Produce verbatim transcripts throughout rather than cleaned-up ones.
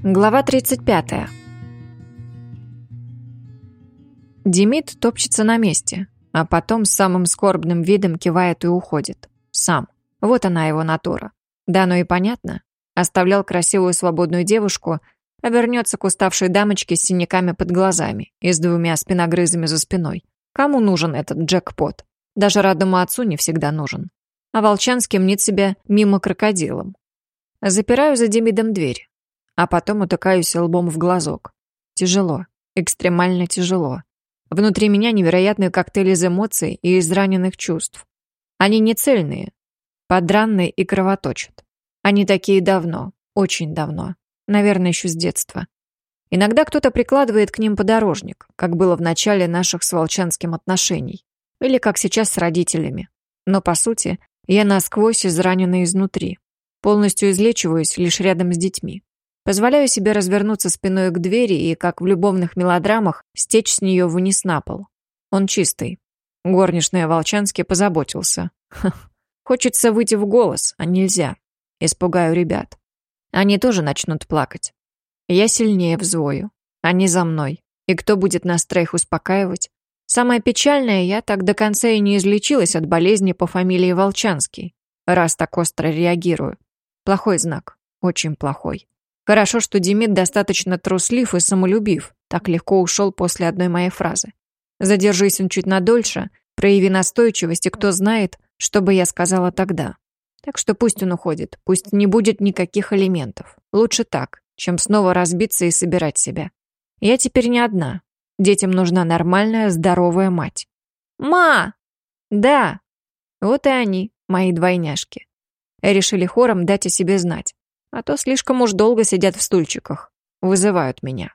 Глава тридцать пятая. Демид топчется на месте, а потом с самым скорбным видом кивает и уходит. Сам. Вот она его натура. Да, ну и понятно. Оставлял красивую свободную девушку, а вернется к уставшей дамочке с синяками под глазами и с двумя спиногрызами за спиной. Кому нужен этот джекпот? Даже родному отцу не всегда нужен. А Волчанский мнит себя мимо крокодилом. Запираю за Демидом дверь, а потом утыкаюсь лбом в глазок. Тяжело. Экстремально тяжело. Внутри меня невероятный коктейль из эмоций и из раненых чувств. Они не цельные, подранные и кровоточат. Они такие давно, очень давно. Наверное, еще с детства. Иногда кто-то прикладывает к ним подорожник, как было в начале наших с Волчанским отношений. Или как сейчас с родителями. Но, по сути, я насквозь изранена изнутри. Полностью излечиваюсь лишь рядом с детьми. Позволяю себе развернуться спиной к двери и, как в любовных мелодрамах, стечь с нее вниз на пол. Он чистый. Горничная Волчанский позаботился. Ха. Хочется выйти в голос, а нельзя. Испугаю ребят. Они тоже начнут плакать. Я сильнее взвою. Они за мной. И кто будет нас троих успокаивать? Самое печальное, я так до конца и не излечилась от болезни по фамилии Волчанский. Раз так остро реагирую. Плохой знак. Очень плохой. Хорошо, что Демид достаточно труслив и самолюбив, так легко ушел после одной моей фразы. Задержись он чуть надольше, прояви настойчивость, и кто знает, что бы я сказала тогда. Так что пусть он уходит, пусть не будет никаких элементов. Лучше так, чем снова разбиться и собирать себя. Я теперь не одна. Детям нужна нормальная, здоровая мать. «Ма!» «Да!» Вот и они, мои двойняшки. Решили хором дать о себе знать. А то слишком уж долго сидят в стульчиках. Вызывают меня.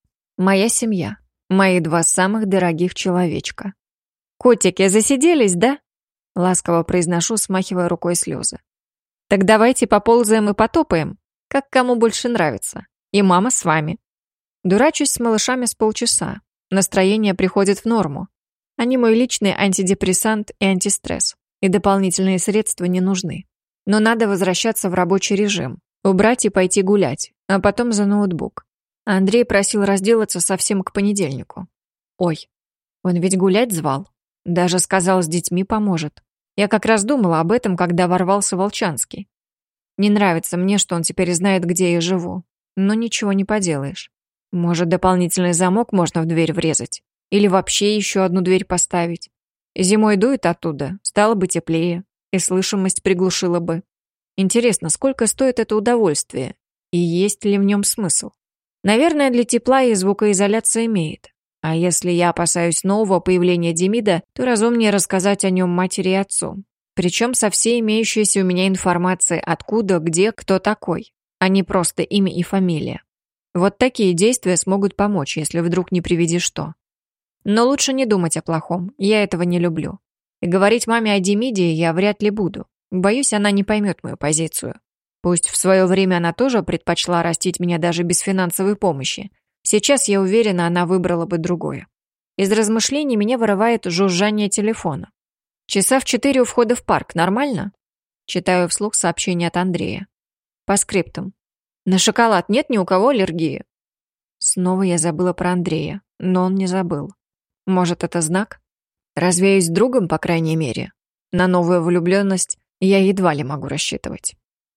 Моя семья. Мои два самых дорогих человечка. «Котики, засиделись, да?» Ласково произношу, смахивая рукой слезы. «Так давайте поползаем и потопаем, как кому больше нравится. И мама с вами». Дурачусь с малышами с полчаса. Настроение приходит в норму. Они мой личный антидепрессант и антистресс. И дополнительные средства не нужны. Но надо возвращаться в рабочий режим. Убрать и пойти гулять, а потом за ноутбук. Андрей просил разделаться совсем к понедельнику. Ой, он ведь гулять звал. Даже сказал, с детьми поможет. Я как раз думала об этом, когда ворвался Волчанский. Не нравится мне, что он теперь знает, где я живу. Но ничего не поделаешь. Может, дополнительный замок можно в дверь врезать? Или вообще еще одну дверь поставить? Зимой дует оттуда, стало бы теплее, и слышимость приглушила бы. Интересно, сколько стоит это удовольствие? И есть ли в нем смысл? Наверное, для тепла и звукоизоляция имеет. А если я опасаюсь нового появления Демида, то разумнее рассказать о нем матери и отцу. Причем со всей имеющейся у меня информацией, откуда, где, кто такой, а не просто имя и фамилия. Вот такие действия смогут помочь, если вдруг не приведи что. Но лучше не думать о плохом, я этого не люблю. И говорить маме о Демиде я вряд ли буду. Боюсь, она не поймет мою позицию. Пусть в свое время она тоже предпочла растить меня даже без финансовой помощи. Сейчас, я уверена, она выбрала бы другое. Из размышлений меня вырывает жужжание телефона. Часа в четыре у входа в парк, нормально? Читаю вслух сообщение от Андрея. По скриптам. На шоколад нет ни у кого аллергии? Снова я забыла про Андрея, но он не забыл. Может, это знак? Развеюсь с другом, по крайней мере. На новую влюбленность я едва ли могу рассчитывать.